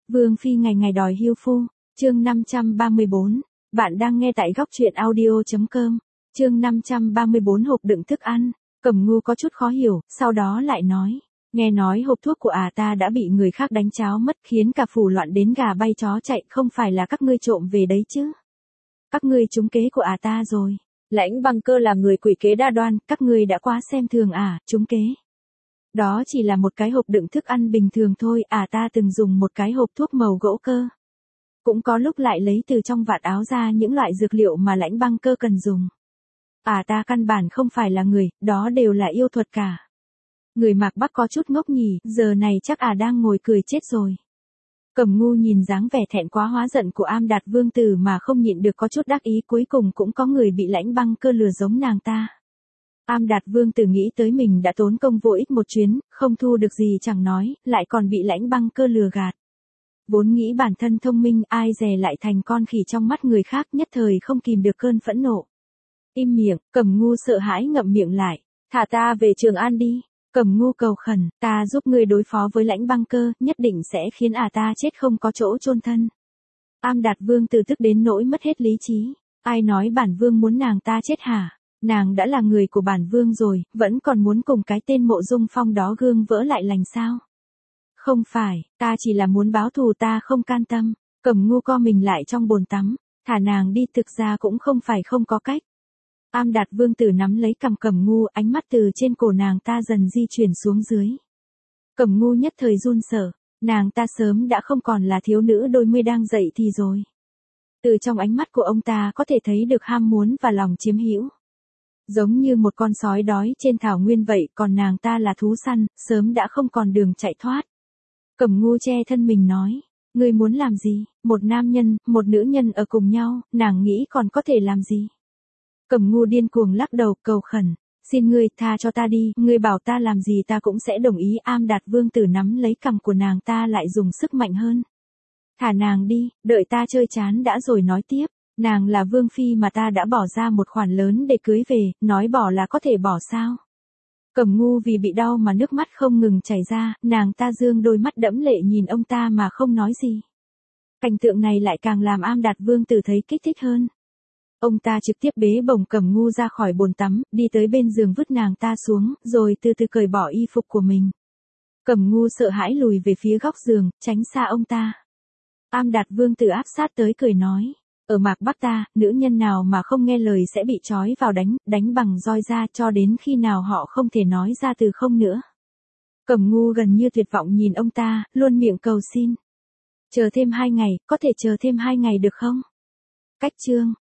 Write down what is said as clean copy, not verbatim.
Vương phi ngày ngày đòi hưu phu, chương 534, bạn đang nghe tại góc truyện audio.com, chương 534 hộp đựng thức ăn, Cẩm Ngu có chút khó hiểu, sau đó lại nói, nghe nói hộp thuốc của ta đã bị người khác đánh cháo mất khiến cả phủ loạn đến gà bay chó chạy, không phải là các ngươi trộm về đấy chứ? Các ngươi trúng kế của ta rồi. Lãnh Băng Cơ là người quỷ kế đa đoan, các ngươi đã quá xem thường trúng kế. Đó chỉ là một cái hộp đựng thức ăn bình thường thôi, ta từng dùng một cái hộp thuốc màu gỗ cơ. Cũng có lúc lại lấy từ trong vạt áo ra những loại dược liệu mà Lãnh Băng Cơ cần dùng. Ta căn bản không phải là người, đó đều là yêu thuật cả. Người Mạc Bắc có chút ngốc nhỉ, giờ này chắc đang ngồi cười chết rồi. Cẩm Ngu nhìn dáng vẻ thẹn quá hóa giận của Am Đạt Vương tử mà không nhịn được có chút đắc ý, cuối cùng cũng có người bị Lãnh Băng Cơ lừa giống nàng ta. Am Đạt Vương tử nghĩ tới mình đã tốn công vô ích một chuyến, không thu được gì chẳng nói, lại còn bị Lãnh Băng Cơ lừa gạt. Vốn nghĩ bản thân thông minh, ai dè lại thành con khỉ trong mắt người khác, nhất thời không kìm được cơn phẫn nộ. Im miệng, Cẩm Ngu sợ hãi ngậm miệng lại, thả ta về Trường An đi. Cẩm Ngu cầu khẩn, ta giúp ngươi đối phó với Lãnh Băng Cơ, nhất định sẽ khiến ta chết không có chỗ chôn thân. Am Đạt Vương tử tức đến nỗi mất hết lý trí. Ai nói bản vương muốn nàng ta chết hả? Nàng đã là người của bản vương rồi, vẫn còn muốn cùng cái tên Mộ Dung Phong đó gương vỡ lại lành sao? Không phải, ta chỉ là muốn báo thù, ta không can tâm. Cẩm Ngu co mình lại trong bồn tắm, thả nàng đi, thực ra cũng không phải không có cách. Am Đạt Vương tử nắm lấy cằm Cẩm Ngu, ánh mắt từ trên cổ nàng ta dần di chuyển xuống dưới. Cẩm Ngu nhất thời run sợ, nàng ta sớm đã không còn là thiếu nữ đôi mươi đang dậy thì rồi. Từ trong ánh mắt của ông ta có thể thấy được ham muốn và lòng chiếm hữu. Giống như một con sói đói trên thảo nguyên vậy, còn nàng ta là thú săn, sớm đã không còn đường chạy thoát. Cẩm Ngu che thân mình nói, ngươi muốn làm gì? Một nam nhân, một nữ nhân ở cùng nhau, nàng nghĩ còn có thể làm gì? Cẩm Ngu điên cuồng lắc đầu cầu khẩn, xin ngươi tha cho ta đi, ngươi bảo ta làm gì ta cũng sẽ đồng ý. Am Đạt Vương tử nắm lấy cằm của nàng ta lại dùng sức mạnh hơn. Thả nàng đi, đợi ta chơi chán đã rồi nói tiếp, nàng là vương phi mà ta đã bỏ ra một khoản lớn để cưới về, nói bỏ là có thể bỏ sao? Cẩm Ngu vì bị đau mà nước mắt không ngừng chảy ra, nàng ta dương đôi mắt đẫm lệ nhìn ông ta mà không nói gì. Cảnh tượng này lại càng làm Am Đạt Vương tử thấy kích thích hơn. Ông ta trực tiếp bế bổng Cẩm Ngu ra khỏi bồn tắm, đi tới bên giường vứt nàng ta xuống, rồi từ từ cởi bỏ y phục của mình. Cẩm Ngu sợ hãi lùi về phía góc giường, tránh xa ông ta. Am Đạt Vương tử áp sát tới cười nói, ở Mạc Bắc ta, nữ nhân nào mà không nghe lời sẽ bị trói vào đánh bằng roi ra cho đến khi nào họ không thể nói ra từ không nữa. Cẩm Ngu gần như tuyệt vọng nhìn ông ta, luôn miệng cầu xin. Chờ thêm 2 ngày, có thể chờ thêm 2 ngày được không? Cách chương